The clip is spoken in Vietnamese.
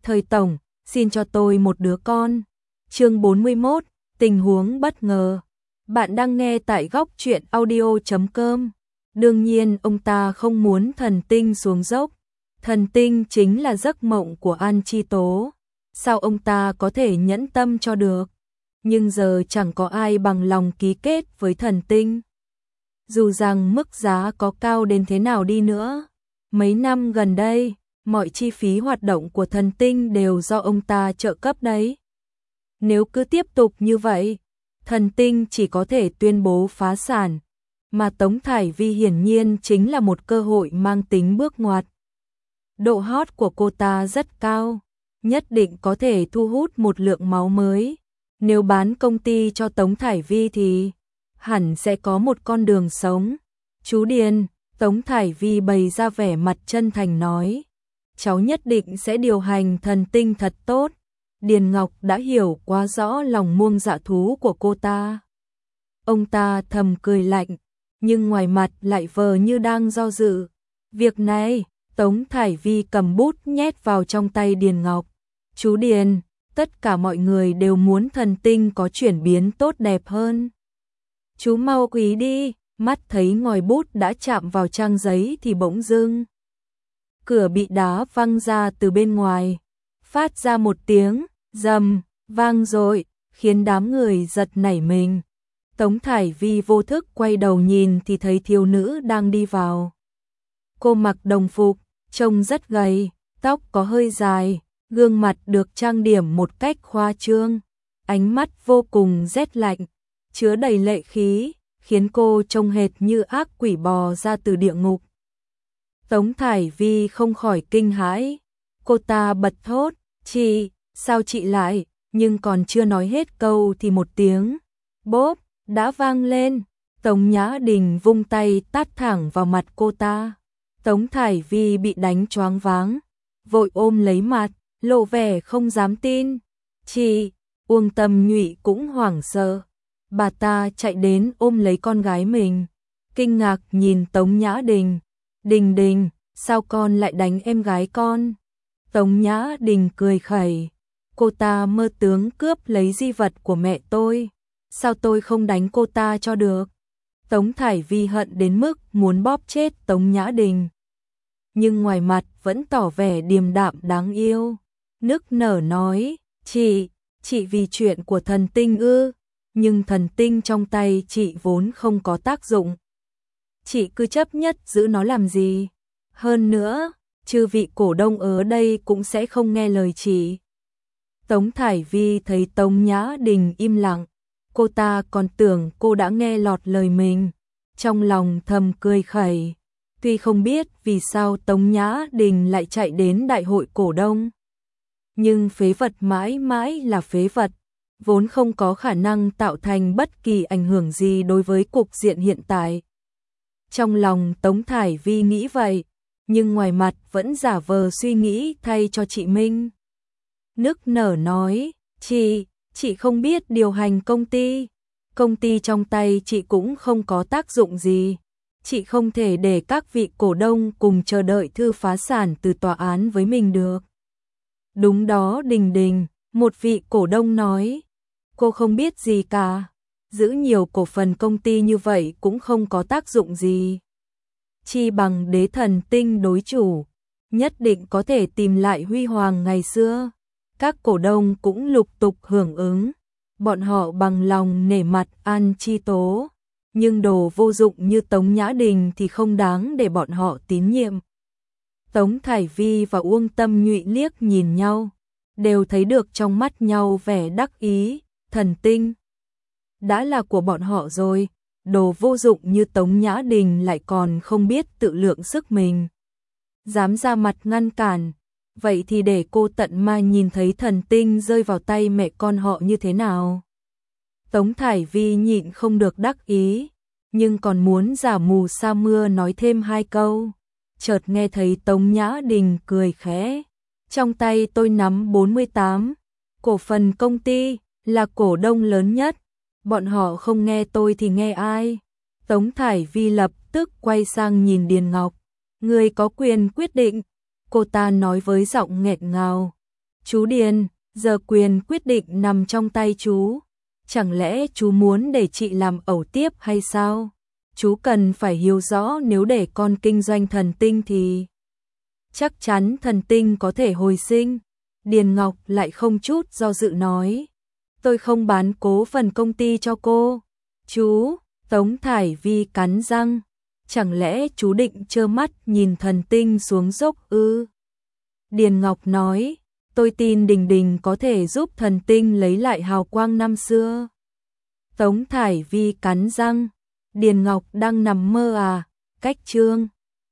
Thời tổng, xin cho tôi một đứa con. Chương 41, tình huống bất ngờ. Bạn đang nghe tại góc truyện audio.com. Đương nhiên ông ta không muốn thần tinh xuống dốc. Thần tinh chính là giấc mộng của An Chi Tố. Sao ông ta có thể nhẫn tâm cho được? Nhưng giờ chẳng có ai bằng lòng ký kết với thần tinh. Dù rằng mức giá có cao đến thế nào đi nữa. Mấy năm gần đây, mọi chi phí hoạt động của thần tinh đều do ông ta trợ cấp đấy. Nếu cứ tiếp tục như vậy, thần tinh chỉ có thể tuyên bố phá sản, mà Tống Thải Vi hiển nhiên chính là một cơ hội mang tính bước ngoặt. Độ hot của cô ta rất cao, nhất định có thể thu hút một lượng máu mới. Nếu bán công ty cho Tống Thải Vi thì hẳn sẽ có một con đường sống. Chú Điền, Tống Thải Vi bày ra vẻ mặt chân thành nói, cháu nhất định sẽ điều hành thần tinh thật tốt. Điền Ngọc đã hiểu quá rõ lòng muông dạ thú của cô ta. Ông ta thầm cười lạnh, nhưng ngoài mặt lại vờ như đang do dự. Việc này, Tống Thải Vi cầm bút nhét vào trong tay Điền Ngọc. Chú Điền, tất cả mọi người đều muốn thần tinh có chuyển biến tốt đẹp hơn. Chú mau quý đi. Mắt thấy ngòi bút đã chạm vào trang giấy thì bỗng dưng cửa bị đá văng ra từ bên ngoài, phát ra một tiếng rầm vang dội, khiến đám người giật nảy mình. Tống Thải Vi vô thức quay đầu nhìn thì thấy thiếu nữ đang đi vào. Cô mặc đồng phục, trông rất gầy, tóc có hơi dài, gương mặt được trang điểm một cách khoa trương, ánh mắt vô cùng rét lạnh, chứa đầy lệ khí, khiến cô trông hệt như ác quỷ bò ra từ địa ngục. Tống Thải Vi không khỏi kinh hãi, cô ta bật thốt, chị, sao chị lại, nhưng còn chưa nói hết câu thì một tiếng bốp đã vang lên. Tống Nhã Đình vung tay tát thẳng vào mặt cô ta. Tống Thải Vi bị đánh choáng váng, vội ôm lấy mặt, lộ vẻ không dám tin. Chị, Uông Tâm Nhụy cũng hoảng sợ. Bà ta chạy đến ôm lấy con gái mình, kinh ngạc nhìn Tống Nhã Đình. Đình Đình, sao con lại đánh em gái con? Tống Nhã Đình cười khẩy, cô ta mơ tướng cướp lấy di vật của mẹ tôi, sao tôi không đánh cô ta cho được? Tống Thải Vi hận đến mức muốn bóp chết Tống Nhã Đình, nhưng ngoài mặt vẫn tỏ vẻ điềm đạm đáng yêu, nức nở nói, chị vì chuyện của thần tinh ư? Nhưng thần tinh trong tay chị vốn không có tác dụng. Chị cứ chấp nhất giữ nó làm gì? Hơn nữa, chư vị cổ đông ở đây cũng sẽ không nghe lời chị. Tống Thải Vi thấy Tống Nhã Đình im lặng, cô ta còn tưởng cô đã nghe lọt lời mình, trong lòng thầm cười khẩy. Tuy không biết vì sao Tống Nhã Đình lại chạy đến đại hội cổ đông, nhưng phế vật mãi mãi là phế vật, vốn không có khả năng tạo thành bất kỳ ảnh hưởng gì đối với cục diện hiện tại. Trong lòng Tống Thải Vi nghĩ vậy, nhưng ngoài mặt vẫn giả vờ suy nghĩ thay cho chị Minh. Nức nở nói, chị không biết điều hành công ty trong tay chị cũng không có tác dụng gì. Chị không thể để các vị cổ đông cùng chờ đợi thư phá sản từ tòa án với mình được. Đúng đó Đình Đình, một vị cổ đông nói. Cô không biết gì cả, giữ nhiều cổ phần công ty như vậy cũng không có tác dụng gì. Chi bằng đế thần tinh đối chủ, nhất định có thể tìm lại huy hoàng ngày xưa. Các cổ đông cũng lục tục hưởng ứng, bọn họ bằng lòng nể mặt An Chi Tố, nhưng đồ vô dụng như Tống Nhã Đình thì không đáng để bọn họ tín nhiệm. Tống Thải Vi và Uông Tâm Nhụy liếc nhìn nhau, đều thấy được trong mắt nhau vẻ đắc ý. Thần tinh đã là của bọn họ rồi, đồ vô dụng như Tống Nhã Đình lại còn không biết tự lượng sức mình, dám ra mặt ngăn cản, vậy thì để cô tận ma nhìn thấy thần tinh rơi vào tay mẹ con họ như thế nào. Tống Thải Vi nhịn không được đắc ý, nhưng còn muốn giả mù sa mưa nói thêm hai câu, chợt nghe thấy Tống Nhã Đình cười khẽ, trong tay tôi nắm 48 cổ phần công ty, là cổ đông lớn nhất, bọn họ không nghe tôi thì nghe ai? Tống Thải Vi lập tức quay sang nhìn Điền Ngọc, người có quyền quyết định, cô ta nói với giọng nghẹn ngào. Chú Điền, giờ quyền quyết định nằm trong tay chú. Chẳng lẽ chú muốn để chị làm ẩu tiếp hay sao? Chú cần phải hiểu rõ nếu để con kinh doanh thần tinh thì chắc chắn thần tinh có thể hồi sinh. Điền Ngọc lại không chút do dự nói. Tôi không bán cố phần công ty cho cô. Chú, Tống Thải Vi cắn răng. Chẳng lẽ chú định trơ mắt nhìn thần tinh xuống dốc ư? Điền Ngọc nói. Tôi tin Đình Đình có thể giúp thần tinh lấy lại hào quang năm xưa. Tống Thải Vi cắn răng. Điền Ngọc đang nằm mơ à? Cách chương